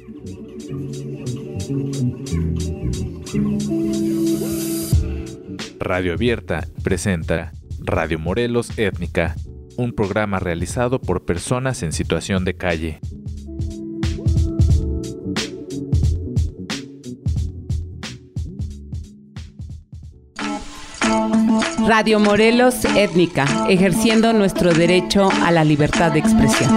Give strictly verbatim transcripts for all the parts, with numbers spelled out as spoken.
Radio Abierta presenta Radio Morelos Étnica, un programa realizado por personas en situación de calle. Radio Morelos Étnica, ejerciendo nuestro derecho a la libertad de expresión.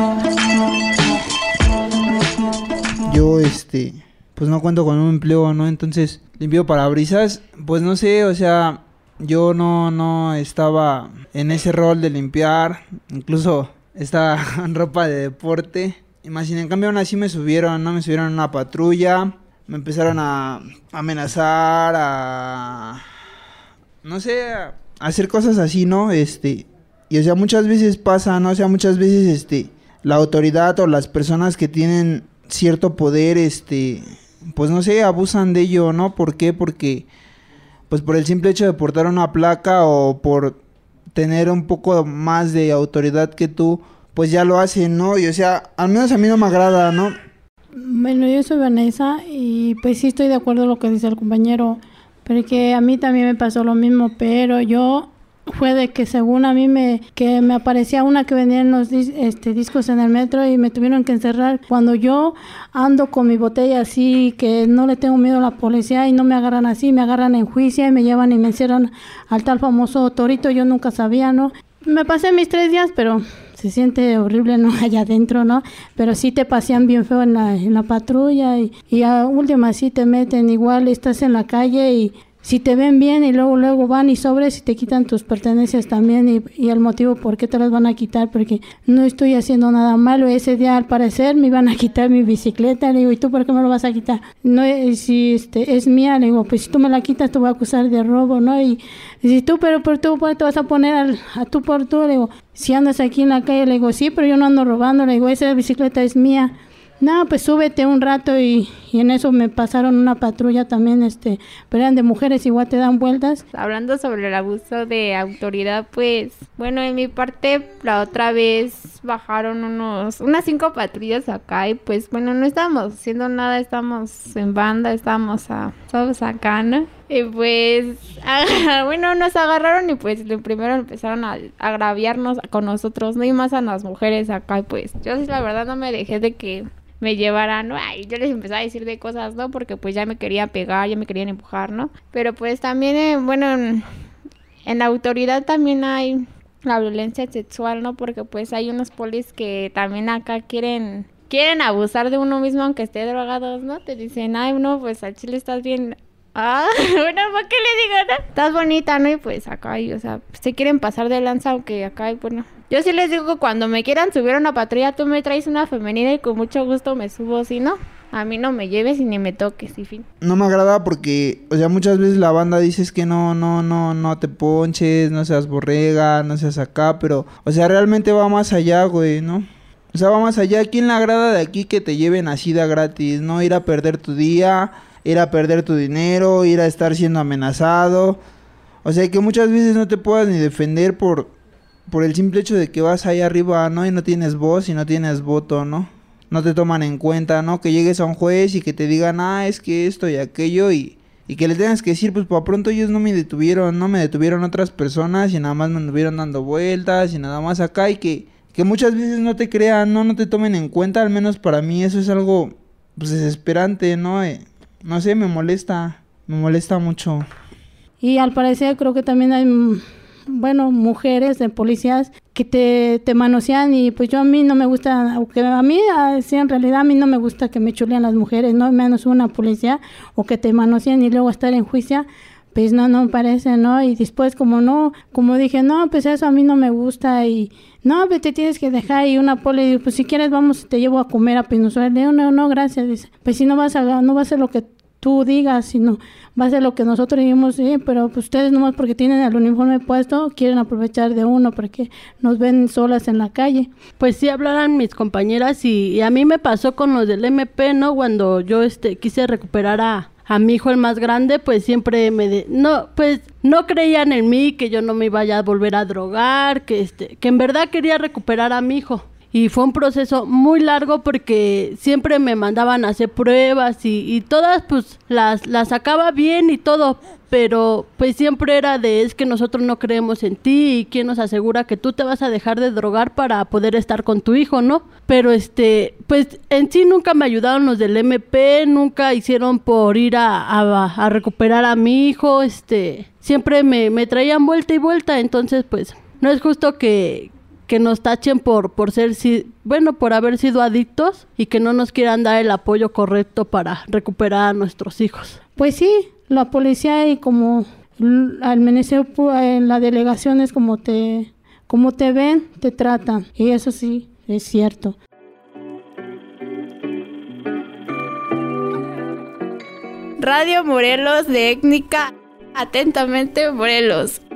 Yo, este, pues no cuento con un empleo, ¿no? Entonces, limpio parabrisas, pues no sé, o sea, yo no, no estaba en ese rol de limpiar, incluso estaba en ropa de deporte. Imaginen, en cambio aún así me subieron, ¿no? Me subieron a una patrulla, me empezaron a amenazar, a... no sé, a hacer cosas así, ¿no? Este, y o sea, muchas veces pasa, ¿no? O sea, muchas veces, este, la autoridad o las personas que tienen cierto poder, este, pues no sé, abusan de ello, ¿no? ¿Por qué? Porque, pues por el simple hecho de portar una placa o por tener un poco más de autoridad que tú, pues ya lo hacen, ¿no? Y o sea, al menos a mí no me agrada, ¿no? Bueno, yo soy Vanessa y pues sí estoy de acuerdo con lo que dice el compañero, porque a mí también me pasó lo mismo, pero yo fue de que según a mí me que me aparecía una que vendía en los dis, este, discos en el metro y me tuvieron que encerrar. Cuando yo ando con mi botella así, que no le tengo miedo a la policía y no me agarran así, me agarran en juicio y me llevan y me encierran al tal famoso Torito, yo nunca sabía, ¿no? Me pasé mis tres días, pero se siente horrible, ¿no? Allá adentro, ¿no? Pero sí te pasean bien feo en la, en la patrulla y, y a última sí te meten, igual estás en la calle y si te ven bien y luego luego van y sobres y te quitan tus pertenencias también y, y el motivo por qué te las van a quitar, porque no estoy haciendo nada malo. Ese día al parecer me iban a quitar mi bicicleta, le digo, ¿y tú por qué me lo vas a quitar? No, si este es mía, le digo, pues si tú me la quitas te voy a acusar de robo, ¿no? Y, y si tú, pero por tú te vas a poner al, a tú por tú, le digo, si andas aquí en la calle, le digo, sí, pero yo no ando robando, le digo, esa bicicleta es mía. No, pues súbete un rato y, y en eso me pasaron una patrulla también, este, pero eran de mujeres, igual te dan vueltas. Hablando sobre el abuso de autoridad, pues, bueno, en mi parte, la otra vez bajaron unos, unas cinco patrullas acá y pues, bueno, no estábamos haciendo nada, estábamos en banda, estábamos a, todos acá, ¿no? Y pues, ah, bueno, nos agarraron y pues primero empezaron a agraviarnos con nosotros, no y más a las mujeres acá y pues, yo sí la verdad no me dejé de que me llevaran, ¿no? Ay, yo les empecé a decir de cosas, ¿no? Porque pues ya me querían pegar, ya me querían empujar, ¿no? Pero pues también, eh, bueno, en, en la autoridad también hay la violencia sexual, ¿no? Porque pues hay unos polis que también acá quieren, quieren abusar de uno mismo aunque esté drogados, ¿no? Te dicen, ay, no, pues al chile estás bien... Ah, bueno, ¿para qué le digo, no? Estás bonita, ¿no? Y pues acá hay, o sea, se quieren pasar de lanza, aunque acá hay, bueno... Yo sí les digo que cuando me quieran subir a una patrulla, tú me traes una femenina y con mucho gusto me subo, si no, a mí no me lleves y ni me toques, y fin. No me agrada porque, o sea, muchas veces la banda dices que no, no, no, no te ponches, no seas borrega, no seas acá, pero, o sea, realmente va más allá, güey, ¿no? O sea, va más allá. ¿Quién le agrada de aquí que te lleven así de gratis, no? Ir a perder tu día, ir a perder tu dinero, ir a estar siendo amenazado. O sea, que muchas veces no te puedas ni defender por, por el simple hecho de que vas ahí arriba, ¿no? Y no tienes voz y no tienes voto, ¿no? No te toman en cuenta, ¿no? Que llegues a un juez y que te digan, ah, es que esto y aquello y, y que le tengas que decir, pues por pronto ellos no me detuvieron, no me detuvieron otras personas y nada más me anduvieron dando vueltas y nada más acá y que, que muchas veces no te crean, ¿no? No te tomen en cuenta, al menos para mí eso es algo, pues, desesperante, ¿no? Eh, no sé, me molesta, me molesta mucho. Y al parecer creo que también hay... bueno, mujeres de policías que te, te manosean y pues yo a mí no me gusta, aunque a mí, sí, en realidad a mí no me gusta que me chuleen las mujeres, no menos una policía o que te manoseen y luego estar en juicio, pues no, no me parece, ¿no? Y después como no, como dije, no, pues eso a mí no me gusta y no, pues te tienes que dejar y una poli, pues si quieres vamos, te llevo a comer a Pinusuel, no, no, no, gracias, dice, pues si no vas a, no vas a hacer lo que tú digas, sino va a ser lo que nosotros dijimos, sí, pero pues ustedes nomás porque tienen el uniforme puesto, quieren aprovechar de uno porque nos ven solas en la calle. Pues sí hablaron mis compañeras y, y a mí me pasó con los del M P, ¿no? Cuando yo este quise recuperar a, a mi hijo el más grande, pues siempre me de, no, pues no creían en mí, que yo no me iba a volver a drogar, que este, que en verdad quería recuperar a mi hijo. y fue un proceso muy largo porque siempre me mandaban a hacer pruebas y, y todas pues las, las sacaba bien y todo, pero pues siempre era de es que nosotros no creemos en ti y quién nos asegura que tú te vas a dejar de drogar para poder estar con tu hijo, ¿no? Pero este, pues en sí nunca me ayudaron los del eme pe, nunca hicieron por ir a, a, a recuperar a mi hijo, este, siempre me, me traían vuelta y vuelta, entonces pues no es justo que que nos tachen por, por ser, bueno, por haber sido adictos y que no nos quieran dar el apoyo correcto para recuperar a nuestros hijos. Pues sí, la policía y como al ministerio en la delegación es como te, como te ven, te tratan, y eso sí, es cierto. Radio Morelos de Étnica, atentamente Morelos.